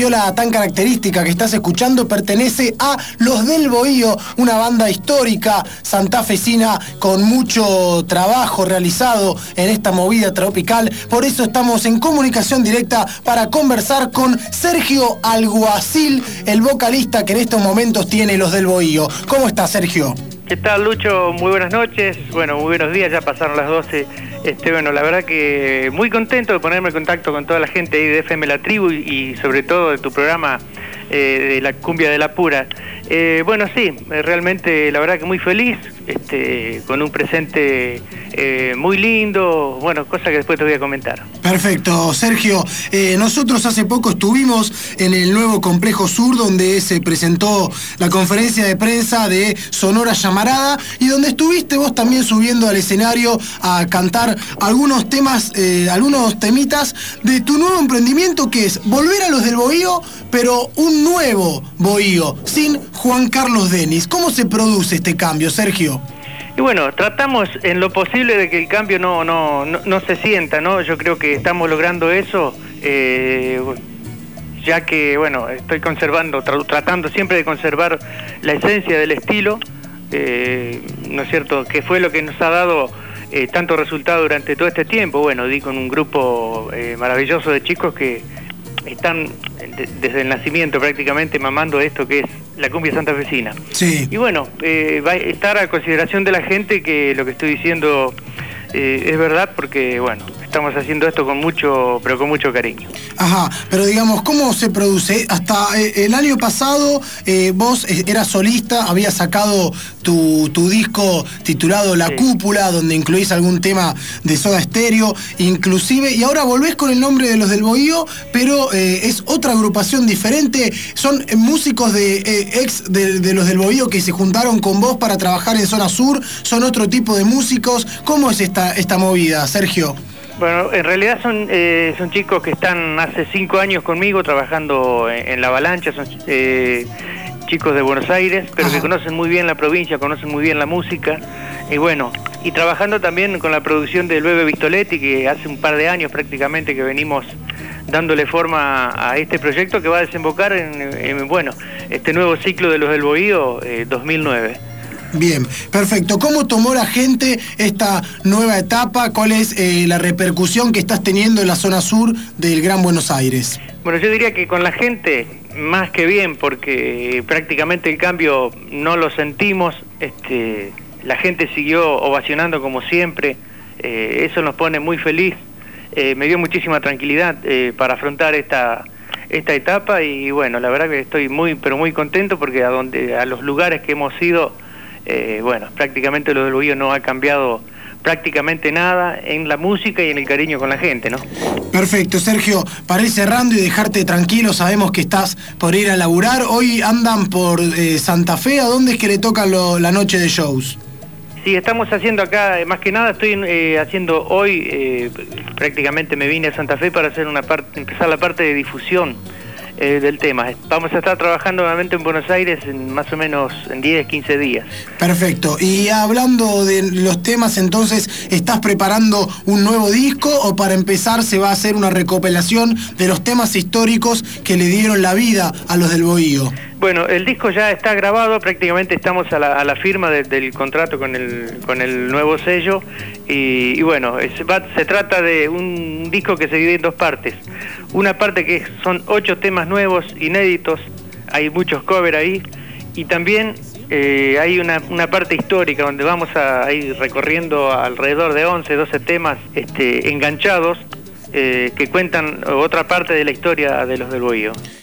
viola tan característica que estás escuchando pertenece a Los del Bohío, una banda histórica santafesina con mucho trabajo realizado en esta movida tropical. Por eso estamos en comunicación directa para conversar con Sergio Alguacil, el vocalista que en estos momentos tiene Los del Bohío. ¿Cómo estás, Sergio? ¿Qué tal, Lucho? Muy buenas noches. Bueno, muy buenos días, ya pasaron las 12. Bueno, la verdad que muy contento de ponerme en contacto con toda la gente ahí de FM La Tribu y sobre todo de tu programa de la cumbia de la pura. Bueno, sí, realmente la verdad que muy feliz, con un presente muy lindo, bueno, cosa que después te voy a comentar. Perfecto, Sergio. Nosotros hace poco estuvimos en el nuevo Complejo Sur, donde se presentó la conferencia de prensa de Sonora Llamarada, y donde estuviste vos también subiendo al escenario a cantar algunos temas, algunos temitas de tu nuevo emprendimiento, que es volver a Los del Bohío, pero un nuevo Bohío, sin Juan Carlos Denis. ¿Cómo se produce este cambio, Sergio? Y bueno, tratamos en lo posible de que el cambio no se sienta, ¿no? Yo creo que estamos logrando eso, ya que, bueno, estoy conservando, tratando siempre de conservar la esencia del estilo, ¿no es cierto?, que fue lo que nos ha dado tanto resultado durante todo este tiempo. Bueno, di con un grupo maravilloso de chicos que están desde el nacimiento prácticamente mamando esto que es la cumbia santafesina. Sí. Y bueno, va a estar a consideración de la gente que lo que estoy diciendo es verdad, porque bueno, estamos haciendo esto con mucho, pero con mucho cariño. Ajá, pero digamos, ¿cómo se produce? Hasta el año pasado vos eras solista, habías sacado tu disco titulado La Cúpula, donde incluís algún tema de Soda Stereo, inclusive, y ahora volvés con el nombre de Los del Bohío, pero es otra agrupación diferente. Son músicos de Los del Bohío que se juntaron con vos para trabajar en Zona Sur, son otro tipo de músicos. ¿Cómo es esta movida, Sergio? Bueno, en realidad son chicos que están hace 5 años conmigo trabajando en La Avalancha, son chicos de Buenos Aires, pero que conocen muy bien la provincia, conocen muy bien la música, y bueno, y trabajando también con la producción del Bebe Vistoletti, que hace un par de años prácticamente que venimos dándole forma a este proyecto que va a desembocar en bueno, este nuevo ciclo de Los del Bohío 2009. Bien, perfecto. ¿Cómo tomó la gente esta nueva etapa? ¿Cuál es la repercusión que estás teniendo en la zona sur del Gran Buenos Aires? Bueno, yo diría que con la gente más que bien, porque prácticamente el cambio no lo sentimos. La gente siguió ovacionando como siempre. Eso nos pone muy feliz. Me dio muchísima tranquilidad para afrontar esta etapa, y bueno, la verdad que estoy muy, pero muy contento, porque a los lugares que hemos ido, bueno, prácticamente Los del Bohío no ha cambiado prácticamente nada en la música y en el cariño con la gente, ¿no? Perfecto, Sergio. Para ir cerrando y dejarte tranquilo, sabemos que estás por ir a laburar. Hoy andan por Santa Fe. ¿A dónde es que le tocan la noche de shows? Sí, estamos haciendo acá, más que nada estoy haciendo hoy, prácticamente me vine a Santa Fe para hacer empezar la parte de difusión del tema. Vamos a estar trabajando nuevamente en Buenos Aires en más o menos en 10, 15 días. Perfecto. Y hablando de los temas, entonces, ¿estás preparando un nuevo disco o para empezar se va a hacer una recopilación de los temas históricos que le dieron la vida a Los del Bohío? Bueno, el disco ya está grabado, prácticamente estamos a la firma del contrato con el nuevo sello, y bueno, se trata de un disco que se divide en 2 partes. Una parte que son 8 temas nuevos, inéditos, hay muchos covers ahí, y también hay una parte histórica donde vamos a ir recorriendo alrededor de 11, 12 temas enganchados, que cuentan otra parte de la historia de Los del Bohío.